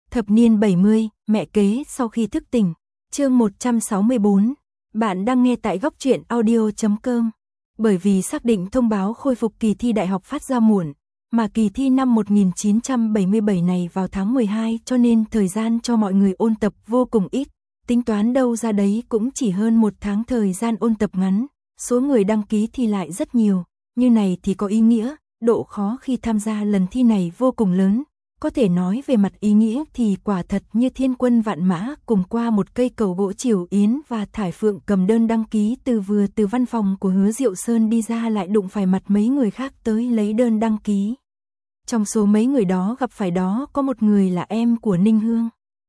Thập niên 70, mẹ kế sau khi thức tỉnh. Chương 164. Bạn đang nghe tại góc truyện audio.com. Bởi vì xác định thông báo khôi phục kỳ thi đại học phát ra muộn, mà kỳ thi năm 1977 này vào tháng 12 cho nên thời gian cho mọi người ôn tập vô cùng ít. Tính toán đâu ra đấy cũng chỉ hơn một tháng thời gian ôn tập ngắn, số người đăng ký thi lại rất nhiều. Như này thì có ý nghĩa, độ khó khi tham gia lần thi này vô cùng lớn. Có thể nói về mặt ý nghĩa thì quả thật như thiên quân vạn mã cùng qua một cây cầu gỗ Triều Yến và Thải Phượng cầm đơn đăng ký vừa từ văn phòng của Hứa Diệu Sơn đi ra lại đụng phải mặt mấy người khác tới lấy đơn đăng ký. Trong số mấy người đó gặp phải đó có một người là em của Ninh Hương.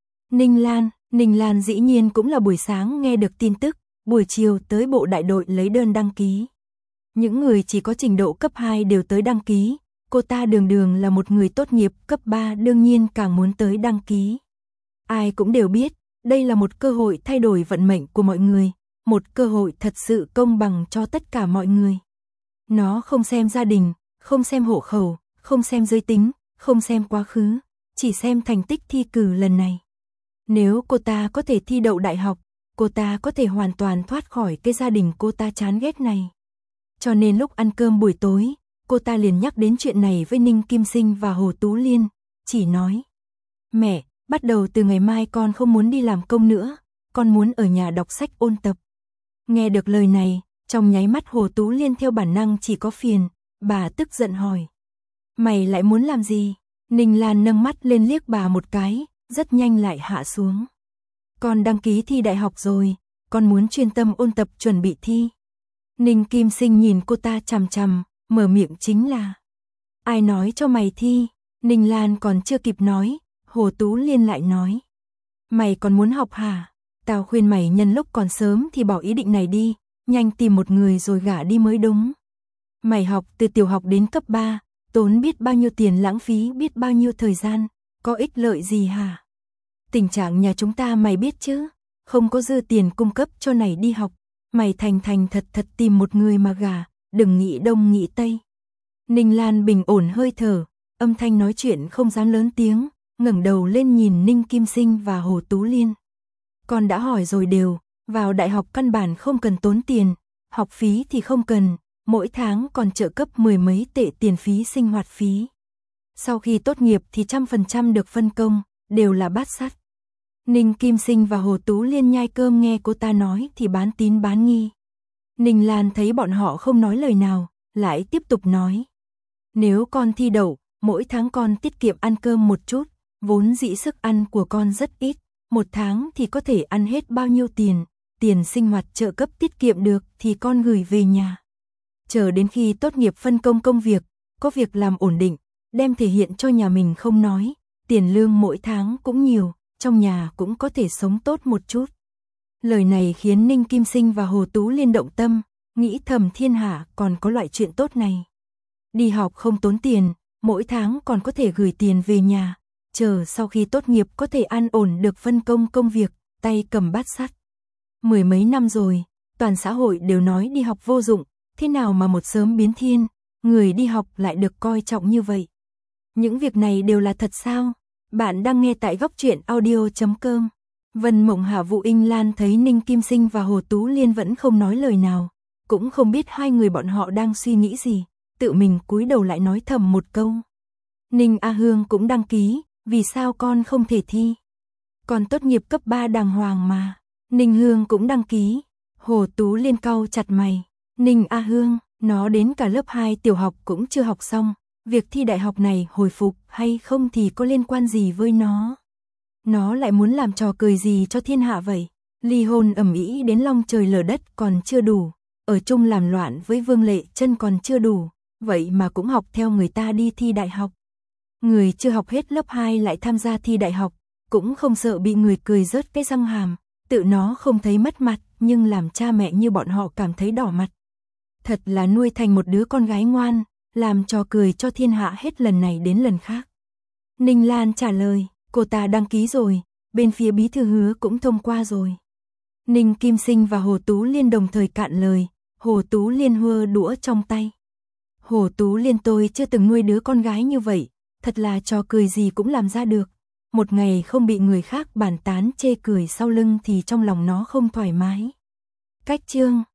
Ninh Lan dĩ nhiên cũng là buổi sáng nghe được tin tức, buổi chiều tới bộ đại đội lấy đơn đăng ký. Những người chỉ có trình độ cấp 2 đều tới đăng ký. Cô ta đường là một người tốt nghiệp cấp 3 đương nhiên càng muốn tới đăng ký. Ai cũng đều biết, đây là một cơ hội thay đổi vận mệnh của mọi người, một cơ hội thật sự công bằng cho tất cả mọi người. Nó không xem gia đình, không xem hộ khẩu, không xem giới tính, không xem quá khứ, chỉ xem thành tích thi cử lần này. Nếu cô ta có thể thi đậu đại học, cô ta có thể hoàn toàn thoát khỏi cái gia đình cô ta chán ghét này. Cho nên lúc ăn cơm buổi tối, cô ta liền nhắc đến chuyện này với Ninh Kim Sinh và Hồ Tú Liên, chỉ nói: "Mẹ, bắt đầu từ ngày mai con không muốn đi làm công nữa, con muốn ở nhà đọc sách ôn tập." Nghe được lời này, trong nháy mắt Hồ Tú Liên theo bản năng chỉ có phiền, bà tức giận hỏi: "Mày lại muốn làm gì?" Ninh Lan nâng mắt lên liếc bà một cái, rất nhanh lại hạ xuống. "Con đăng ký thi đại học rồi, con muốn chuyên tâm ôn tập chuẩn bị thi." Ninh Kim Sinh nhìn cô ta chằm chằm, mở miệng chính là: "Ai nói cho mày thi?" Ninh Lan còn chưa kịp nói, Hồ Tú Liên lại nói: "Mày còn muốn học hả? Tao khuyên mày nhân lúc còn sớm thì bỏ ý định này đi, nhanh tìm một người rồi gả đi mới đúng. Mày học từ tiểu học đến cấp 3, tốn biết bao nhiêu tiền lãng phí biết bao nhiêu thời gian, có ích lợi gì hả? Tình trạng nhà chúng ta mày biết chứ, không có dư tiền cung cấp cho này đi học, mày thành thật tìm một người mà gả, đừng nghĩ đông nghĩ tây." Ninh Lan bình ổn hơi thở, âm thanh nói chuyện không dám lớn tiếng, ngẩng đầu lên nhìn Ninh Kim Sinh và Hồ Tú Liên. "Con đã hỏi rồi đều, vào đại học căn bản không cần tốn tiền, học phí thì không cần, mỗi tháng còn trợ cấp 10 mấy tệ tiền phí sinh hoạt phí. Sau khi tốt nghiệp thì 100% được phân công, đều là bát sắt." Ninh Kim Sinh và Hồ Tú Liên nhai cơm nghe cô ta nói thì bán tín bán nghi. Ninh Lan thấy bọn họ không nói lời nào, lại tiếp tục nói: "Nếu con thi đậu, mỗi tháng con tiết kiệm ăn cơm một chút, vốn dĩ sức ăn của con rất ít, một tháng thì có thể ăn hết bao nhiêu tiền, tiền sinh hoạt trợ cấp tiết kiệm được thì con gửi về nhà. Chờ đến khi tốt nghiệp phân công công việc, có việc làm ổn định, đem thể hiện cho nhà mình không nói, tiền lương mỗi tháng cũng nhiều, trong nhà cũng có thể sống tốt một chút." Lời này khiến Ninh Kim Sinh và Hồ Tú Liên động tâm, nghĩ thầm thiên hạ còn có loại chuyện tốt này. Đi học không tốn tiền, mỗi tháng còn có thể gửi tiền về nhà, chờ sau khi tốt nghiệp có thể an ổn được phân công công việc, tay cầm bát sắt. Mười mấy năm rồi, toàn xã hội đều nói đi học vô dụng, thế nào mà một sớm biến thiên, người đi học lại được coi trọng như vậy. Những việc này đều là thật sao? Bạn đang nghe tại góc truyện audio.com. Vân Mộng Hạ Vũ Inh Lan thấy Ninh Kim Sinh và Hồ Tú Liên vẫn không nói lời nào, cũng không biết hai người bọn họ đang suy nghĩ gì, tự mình cúi đầu lại nói thầm một câu: "Ninh A Hương cũng đăng ký, vì sao con không thể thi? Con tốt nghiệp cấp 3 đàng hoàng mà." Ninh Hương cũng đăng ký. Hồ Tú Liên cau chặt mày: "Ninh A Hương, nó đến cả lớp 2 tiểu học cũng chưa học xong, việc thi đại học này hồi phục hay không thì có liên quan gì với nó? Nó lại muốn làm trò cười gì cho thiên hạ vậy? Ly hôn ầm ĩ đến long trời lở đất còn chưa đủ, ở chung làm loạn với Vương Lệ Chân còn chưa đủ, vậy mà cũng học theo người ta đi thi đại học. Người chưa học hết lớp 2 lại tham gia thi đại học, cũng không sợ bị người cười rớt cái răng hàm, tự nó không thấy mất mặt, nhưng làm cha mẹ như bọn họ cảm thấy đỏ mặt. Thật là nuôi thành một đứa con gái ngoan, làm trò cười cho thiên hạ hết lần này đến lần khác." Ninh Lan trả lời: "Cô ta đăng ký rồi, bên phía bí thư Hứa cũng thông qua rồi." Ninh Kim Sinh và Hồ Tú Liên đồng thời cạn lời, Hồ Tú Liên hơ đũa trong tay: "Hồ Tú Liên, tôi chưa từng nuôi đứa con gái như vậy, thật là trò cười gì cũng làm ra được." một ngày không bị người khác bàn tán chê cười sau lưng thì trong lòng nó không thoải mái. Cách chương